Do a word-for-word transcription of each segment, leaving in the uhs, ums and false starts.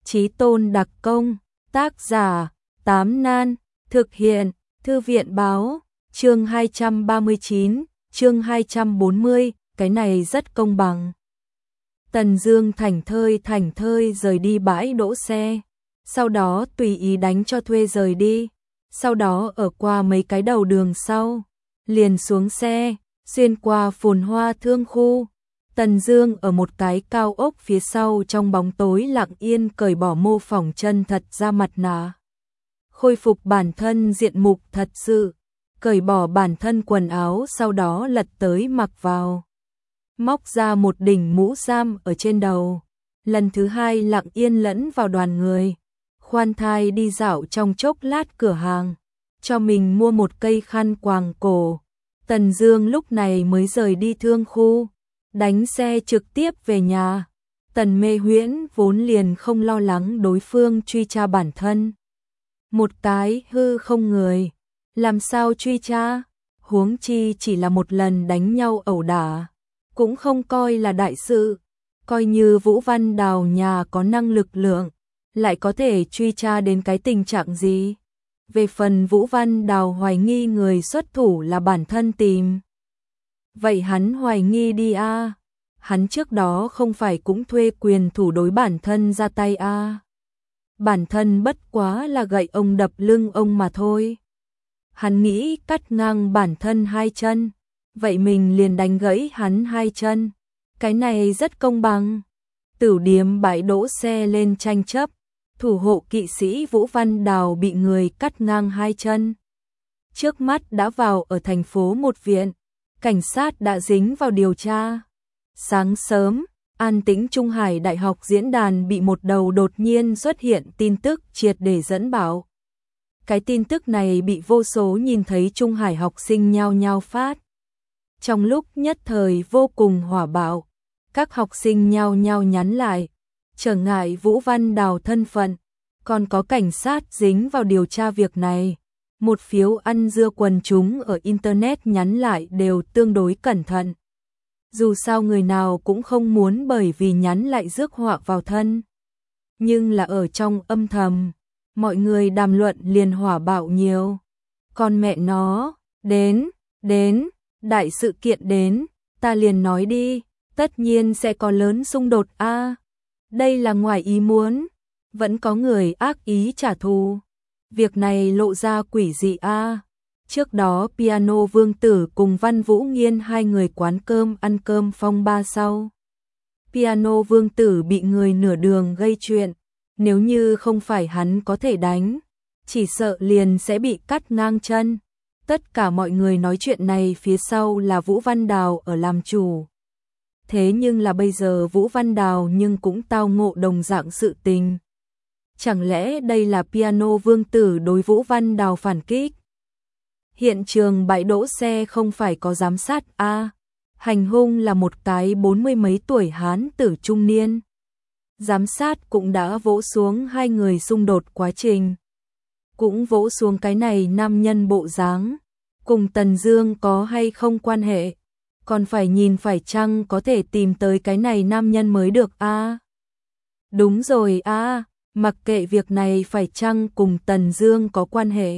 Chí Tôn đặc công, tác giả, Tám Nan, thực hiện, Thư viện báo, chương hai trăm ba mươi chín, chương hai trăm bốn mươi, cái này rất công bằng. Tần Dương thảnh thơi thảnh thơi rời đi bãi đỗ xe, sau đó tùy ý đánh cho thuê rời đi, sau đó ở qua mấy cái đầu đường sau, liền xuống xe, xuyên qua phồn hoa thương khu. Tần Dương ở một cái cao ốc phía sau trong bóng tối lặng yên cởi bỏ mô phỏng chân thật ra mặt nạ. Khôi phục bản thân diện mục thật sự, cởi bỏ bản thân quần áo sau đó lật tới mặc vào. Móc ra một đỉnh mũ giam ở trên đầu. Lần thứ hai lặng yên lẫn vào đoàn người. Khoan thai đi dạo trong chốc lát cửa hàng. Cho mình mua một cây khăn quàng cổ. Tần Dương lúc này mới rời đi thương khu. Đánh xe trực tiếp về nhà. Tần Mê Huyễn vốn liền không lo lắng đối phương truy tra bản thân. Một cái hư không người. Làm sao truy tra? Huống chi chỉ là một lần đánh nhau ẩu đả. Cũng không coi là đại sự. Coi như Vũ Văn Đào nhà có năng lực lượng. Lại có thể truy tra đến cái tình trạng gì? Về phần Vũ Văn Đào hoài nghi người xuất thủ là bản thân tìm. Vậy hắn hoài nghi đi a à? Hắn trước đó không phải cũng thuê quyền thủ đối bản thân ra tay a à? Bản thân bất quá là gậy ông đập lưng ông mà thôi. Hắn nghĩ cắt ngang bản thân hai chân. Vậy mình liền đánh gãy hắn hai chân. Cái này rất công bằng. Tửu điếm bãi đỗ xe lên tranh chấp. Thủ hộ kỵ sĩ Vũ Văn Đào bị người cắt ngang hai chân. Trước mắt đã vào ở thành phố một viện. Cảnh sát đã dính vào điều tra. Sáng sớm, an tĩnh Trung Hải Đại học diễn đàn bị một đầu đột nhiên xuất hiện tin tức triệt để dẫn bảo. Cái tin tức này bị vô số nhìn thấy Trung Hải học sinh nhao nhao phát. Trong lúc nhất thời vô cùng hỏa bạo, các học sinh nhao nhao nhắn lại, trở ngại Vũ Văn Đào thân phận, còn có cảnh sát dính vào điều tra việc này. Một phiếu ăn dưa quần chúng ở Internet nhắn lại đều tương đối cẩn thận. Dù sao người nào cũng không muốn bởi vì nhắn lại rước họa vào thân. Nhưng là ở trong âm thầm, mọi người đàm luận liền hỏa bạo nhiều. Con mẹ nó, đến, đến, đại sự kiện đến, ta liền nói đi, tất nhiên sẽ có lớn xung đột a. À, đây là ngoài ý muốn, vẫn có người ác ý trả thù. Việc này lộ ra quỷ dị a. À, trước đó Piano Vương Tử cùng Văn Vũ Nghiên hai người quán cơm ăn cơm phong ba sau. Piano Vương Tử bị người nửa đường gây chuyện, nếu như không phải hắn có thể đánh, chỉ sợ liền sẽ bị cắt ngang chân. Tất cả mọi người nói chuyện này phía sau là Vũ Văn Đào ở làm chủ. Thế nhưng là bây giờ Vũ Văn Đào nhưng cũng tao ngộ đồng dạng sự tình. Chẳng lẽ đây là Piano Vương Tử đối Vũ Văn Đào phản kích? Hiện trường bãi đỗ xe không phải có giám sát a à, hành hung là một cái bốn mươi mấy tuổi hán tử trung niên. Giám sát cũng đã vỗ xuống hai người xung đột quá trình. Cũng vỗ xuống cái này nam nhân bộ dáng. Cùng Tần Dương có hay không quan hệ. Còn phải nhìn phải chăng có thể tìm tới cái này nam nhân mới được a à? Đúng rồi a à, mặc kệ việc này phải chăng cùng Tần Dương có quan hệ.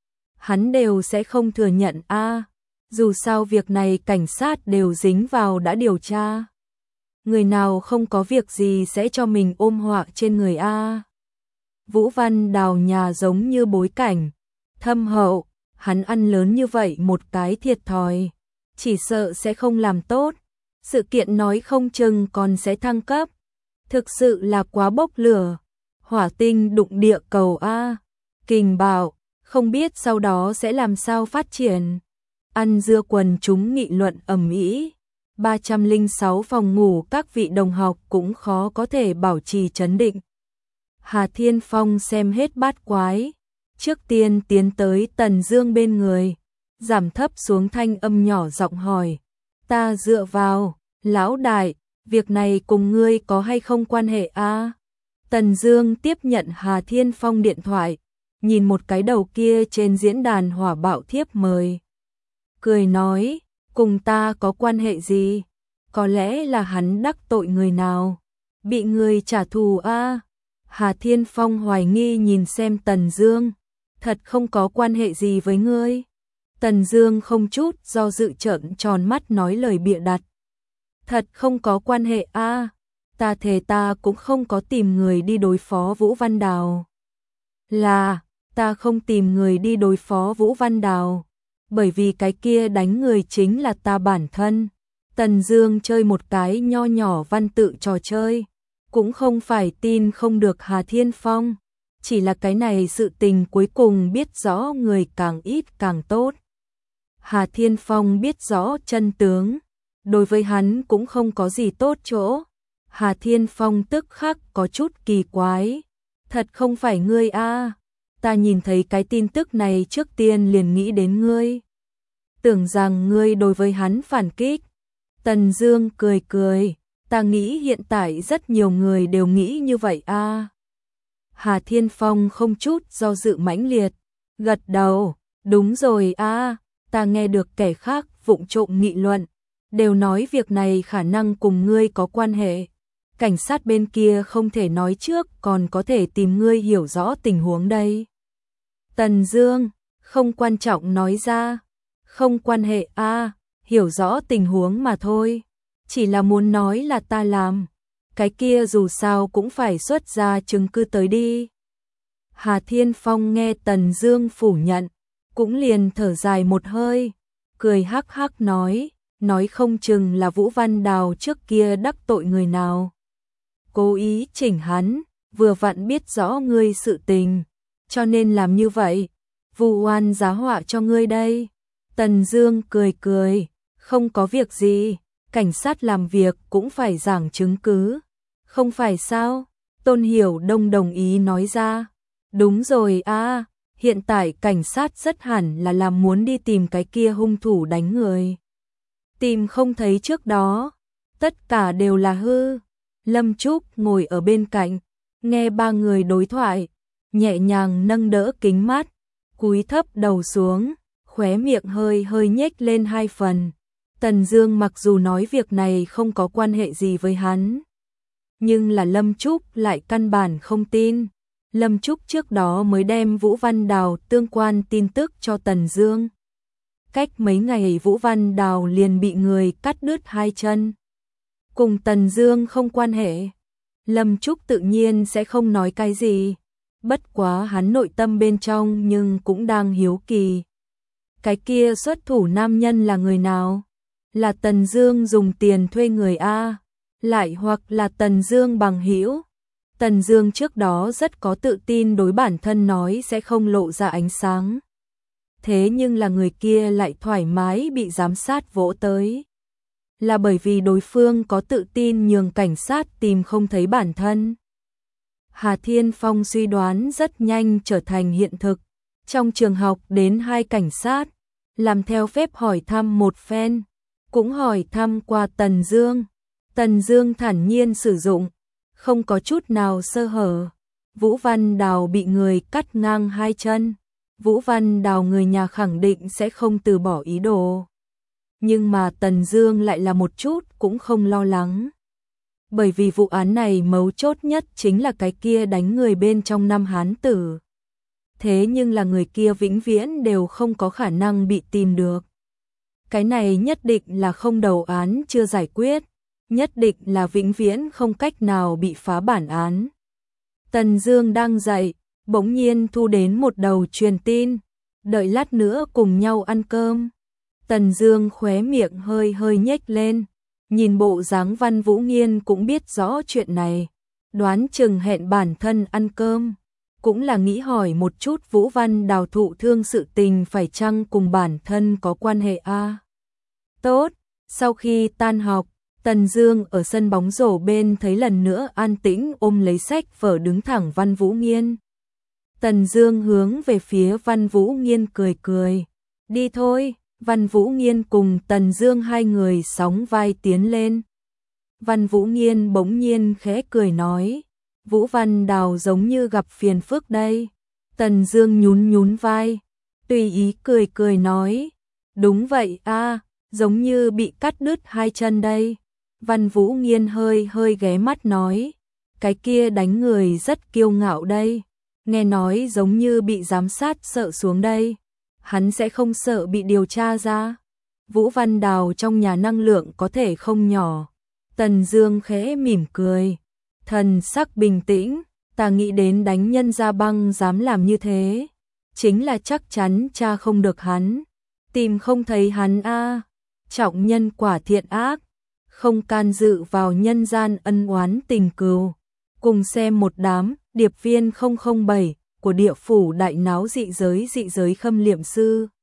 Hắn đều sẽ không thừa nhận a à, dù sao việc này cảnh sát đều dính vào đã điều tra. Người nào không có việc gì sẽ cho mình ôm họa trên người a à. Vũ Văn Đào nhà giống như bối cảnh thâm hậu, hắn ăn lớn như vậy một cái thiệt thòi, chỉ sợ sẽ không làm tốt, sự kiện nói không chừng còn sẽ thăng cấp. Thực sự là quá bốc lửa, hỏa tinh đụng địa cầu a, à. Kình bạo, không biết sau đó sẽ làm sao phát triển. Ăn dưa quần chúng nghị luận ầm ĩ. ba trăm lẻ sáu phòng ngủ các vị đồng học cũng khó có thể bảo trì trấn định. Hà Thiên Phong xem hết bát quái, trước tiên tiến tới Tần Dương bên người, giảm thấp xuống thanh âm nhỏ giọng hỏi, ta dựa vào, lão đại, việc này cùng ngươi có hay không quan hệ a? À? Tần Dương tiếp nhận Hà Thiên Phong điện thoại, nhìn một cái đầu kia trên diễn đàn hỏa bạo thiếp mời. Cười nói, cùng ta có quan hệ gì? Có lẽ là hắn đắc tội người nào, bị người trả thù a. À? Hà Thiên Phong hoài nghi nhìn xem Tần Dương, thật không có quan hệ gì với ngươi. Tần Dương không chút do dự trợn tròn mắt nói lời bịa đặt. Thật không có quan hệ a, à, ta thề ta cũng không có tìm người đi đối phó Vũ Văn Đào. Là, ta không tìm người đi đối phó Vũ Văn Đào, bởi vì cái kia đánh người chính là ta bản thân. Tần Dương chơi một cái nho nhỏ văn tự trò chơi, cũng không phải tin không được Hà Thiên Phong, chỉ là cái này sự tình cuối cùng biết rõ người càng ít càng tốt. Hà Thiên Phong biết rõ chân tướng, đối với hắn cũng không có gì tốt chỗ. Hà Thiên Phong tức khắc có chút kỳ quái, thật không phải ngươi a, à, ta nhìn thấy cái tin tức này trước tiên liền nghĩ đến ngươi. Tưởng rằng ngươi đối với hắn phản kích. Tần Dương cười cười, ta nghĩ hiện tại rất nhiều người đều nghĩ như vậy a. À. Hà Thiên Phong không chút do dự mãnh liệt, gật đầu, đúng rồi a, à, ta nghe được kẻ khác vụng trộm nghị luận, đều nói việc này khả năng cùng ngươi có quan hệ. Cảnh sát bên kia không thể nói trước, còn có thể tìm ngươi hiểu rõ tình huống đây. Tần Dương, không quan trọng nói ra, không quan hệ a, à, hiểu rõ tình huống mà thôi, chỉ là muốn nói là ta làm, cái kia dù sao cũng phải xuất ra chứng cứ tới đi. Hà Thiên Phong nghe Tần Dương phủ nhận, cũng liền thở dài một hơi, cười hắc hắc nói, nói không chừng là Vũ Văn Đào trước kia đắc tội người nào, cố ý chỉnh hắn, vừa vặn biết rõ ngươi sự tình, cho nên làm như vậy, vu oan giá họa cho ngươi đây. Tần Dương cười cười, không có việc gì, cảnh sát làm việc cũng phải giảng chứng cứ, không phải sao? Tôn Hiểu Đông đồng ý nói ra, đúng rồi a, à, hiện tại cảnh sát rất hẳn là làm muốn đi tìm cái kia hung thủ đánh người. Tìm không thấy trước đó, tất cả đều là hư. Lâm Trúc ngồi ở bên cạnh, nghe ba người đối thoại, nhẹ nhàng nâng đỡ kính mắt, cúi thấp đầu xuống, khóe miệng hơi hơi nhếch lên hai phần. Tần Dương mặc dù nói việc này không có quan hệ gì với hắn, nhưng là Lâm Trúc lại căn bản không tin. Lâm Trúc trước đó mới đem Vũ Văn Đào tương quan tin tức cho Tần Dương. Cách mấy ngày Vũ Văn Đào liền bị người cắt đứt hai chân. Cùng Tần Dương không quan hệ. Lâm Trúc tự nhiên sẽ không nói cái gì. Bất quá hắn nội tâm bên trong nhưng cũng đang hiếu kỳ. Cái kia xuất thủ nam nhân là người nào? Là Tần Dương dùng tiền thuê người a, lại hoặc là Tần Dương bằng hữu. Tần Dương trước đó rất có tự tin đối bản thân nói sẽ không lộ ra ánh sáng. Thế nhưng là người kia lại thoải mái bị giám sát vỗ tới. Là bởi vì đối phương có tự tin nhường cảnh sát tìm không thấy bản thân. Hà Thiên Phong suy đoán rất nhanh trở thành hiện thực. Trong trường học đến hai cảnh sát, làm theo phép hỏi thăm một phen, cũng hỏi thăm qua Tần Dương. Tần Dương thản nhiên sử dụng, không có chút nào sơ hở. Vũ Văn Đào bị người cắt ngang hai chân. Vũ Văn Đào người nhà khẳng định sẽ không từ bỏ ý đồ. Nhưng mà Tần Dương lại là một chút cũng không lo lắng. Bởi vì vụ án này mấu chốt nhất chính là cái kia đánh người bên trong năm Hán tử. Thế nhưng là người kia vĩnh viễn đều không có khả năng bị tìm được. Cái này nhất định là không đầu án chưa giải quyết, nhất định là vĩnh viễn không cách nào bị phá bản án. Tần Dương đang dậy, bỗng nhiên thu đến một đầu truyền tin, đợi lát nữa cùng nhau ăn cơm. Tần Dương khóe miệng hơi hơi nhếch lên, nhìn bộ dáng Văn Vũ Nghiên cũng biết rõ chuyện này, đoán chừng hẹn bản thân ăn cơm, cũng là nghĩ hỏi một chút Vũ Văn Đào thụ thương sự tình phải chăng cùng bản thân có quan hệ a. À? Tốt, sau khi tan học, Tần Dương ở sân bóng rổ bên thấy lần nữa an tĩnh ôm lấy sách vở đứng thẳng Văn Vũ Nghiên. Tần Dương hướng về phía Văn Vũ Nghiên cười cười, đi thôi. Văn Vũ Nghiên cùng Tần Dương hai người sóng vai tiến lên. Văn Vũ Nghiên bỗng nhiên khẽ cười nói, Vũ Văn Đào giống như gặp phiền phức đây. Tần Dương nhún nhún vai, tùy ý cười cười nói, đúng vậy a, à, giống như bị cắt đứt hai chân đây. Văn Vũ Nghiên hơi hơi ghé mắt nói, cái kia đánh người rất kiêu ngạo đây, nghe nói giống như bị giám sát sợ xuống đây, hắn sẽ không sợ bị điều tra ra. Vũ Văn Đào trong nhà năng lượng có thể không nhỏ. Tần Dương khẽ mỉm cười, thần sắc bình tĩnh, ta nghĩ đến đánh nhân gia băng dám làm như thế, chính là chắc chắn cha không được hắn, tìm không thấy hắn a. Trọng nhân quả thiện ác, không can dự vào nhân gian ân oán tình cừu. Cùng xem một đám điệp viên không không bảy của địa phủ đại náo dị giới dị giới khâm liệm sư.